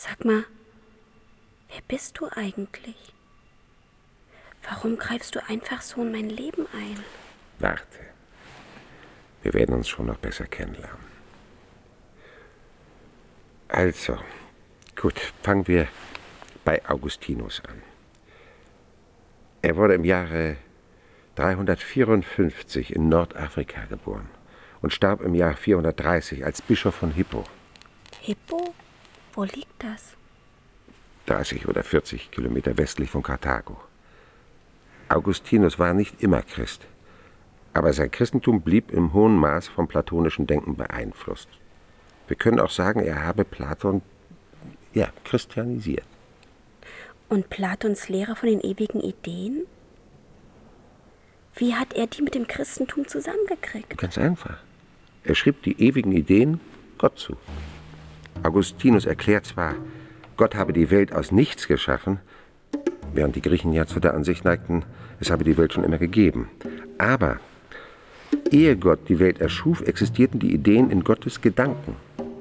Sag mal, wer bist du eigentlich? Warum greifst du einfach so in mein Leben ein? Warte. Wir werden uns schon noch besser kennenlernen. Also, gut, fangen wir bei Augustinus an. Er wurde im Jahre 354 in Nordafrika geboren und starb im Jahr 430 als Bischof von Hippo. Hippo? Wo liegt das? 30 oder 40 Kilometer westlich von Karthago. Augustinus war nicht immer Christ, aber sein Christentum blieb im hohen Maß vom platonischen Denken beeinflusst. Wir können auch sagen, er habe Platon, christianisiert. Und Platons Lehre von den ewigen Ideen? Wie hat er die mit dem Christentum zusammengekriegt? Ganz einfach. Er schrieb die ewigen Ideen Gott zu. Augustinus erklärt zwar, Gott habe die Welt aus nichts geschaffen, während die Griechen ja zu der Ansicht neigten, es habe die Welt schon immer gegeben. Aber ehe Gott die Welt erschuf, existierten die Ideen in Gottes Gedanken.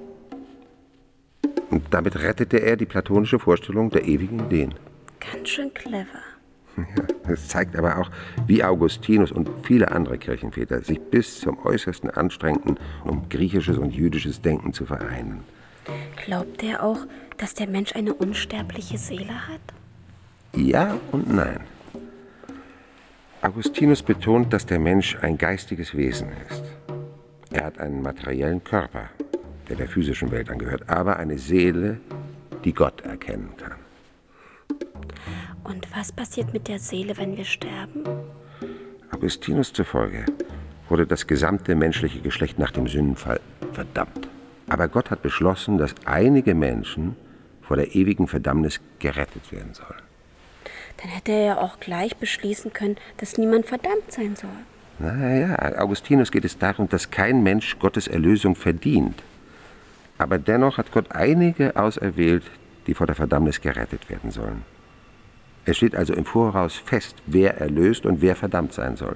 Und damit rettete er die platonische Vorstellung der ewigen Ideen. Ganz schön clever. Ja, das zeigt aber auch, wie Augustinus und viele andere Kirchenväter sich bis zum Äußersten anstrengten, um griechisches und jüdisches Denken zu vereinen. Glaubt er auch, dass der Mensch eine unsterbliche Seele hat? Ja und nein. Augustinus betont, dass der Mensch ein geistiges Wesen ist. Er hat einen materiellen Körper, der physischen Welt angehört, aber eine Seele, die Gott erkennen kann. Und was passiert mit der Seele, wenn wir sterben? Augustinus zufolge wurde das gesamte menschliche Geschlecht nach dem Sündenfall verdammt. Aber Gott hat beschlossen, dass einige Menschen vor der ewigen Verdammnis gerettet werden sollen. Dann hätte er ja auch gleich beschließen können, dass niemand verdammt sein soll. Naja, Augustinus geht es darum, dass kein Mensch Gottes Erlösung verdient. Aber dennoch hat Gott einige auserwählt, die vor der Verdammnis gerettet werden sollen. Es steht also im Voraus fest, wer erlöst und wer verdammt sein soll.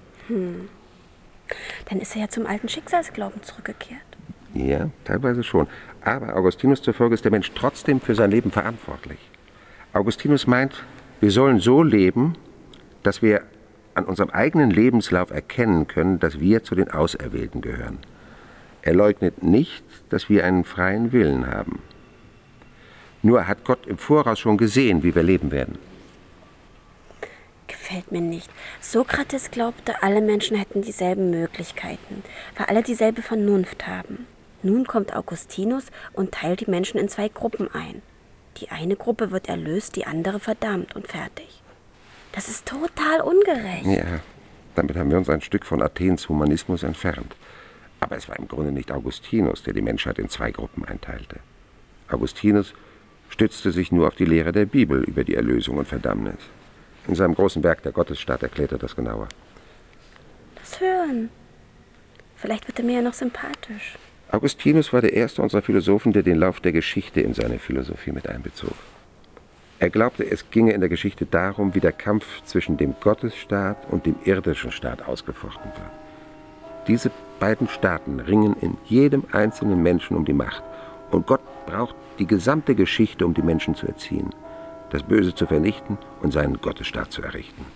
Dann ist er ja zum alten Schicksalsglauben zurückgekehrt. Ja, teilweise schon. Aber Augustinus zufolge ist der Mensch trotzdem für sein Leben verantwortlich. Augustinus meint, wir sollen so leben, dass wir an unserem eigenen Lebenslauf erkennen können, dass wir zu den Auserwählten gehören. Er leugnet nicht, dass wir einen freien Willen haben. Nur hat Gott im Voraus schon gesehen, wie wir leben werden. Gefällt mir nicht. Sokrates glaubte, alle Menschen hätten dieselben Möglichkeiten, weil alle dieselbe Vernunft haben. Nun kommt Augustinus und teilt die Menschen in 2 Gruppen ein. Die eine Gruppe wird erlöst, die andere verdammt und fertig. Das ist total ungerecht. Ja, damit haben wir uns ein Stück von Athens Humanismus entfernt. Aber es war im Grunde nicht Augustinus, der die Menschheit in 2 Gruppen einteilte. Augustinus stützte sich nur auf die Lehre der Bibel über die Erlösung und Verdammnis. In seinem großen Werk Der Gottesstaat erklärt er das genauer. Das Hören. Vielleicht wird er mir ja noch sympathisch. Augustinus war der erste unserer Philosophen, der den Lauf der Geschichte in seine Philosophie mit einbezog. Er glaubte, es ginge in der Geschichte darum, wie der Kampf zwischen dem Gottesstaat und dem irdischen Staat ausgefochten wird. Diese beiden Staaten ringen in jedem einzelnen Menschen um die Macht. Und Gott braucht die gesamte Geschichte, um die Menschen zu erziehen, das Böse zu vernichten und seinen Gottesstaat zu errichten.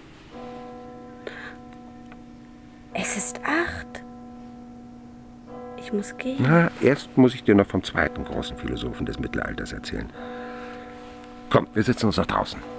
Es ist 8. Ich muss gehen. Na, erst muss ich dir noch vom zweiten großen Philosophen des Mittelalters erzählen. Komm, wir sitzen uns noch draußen.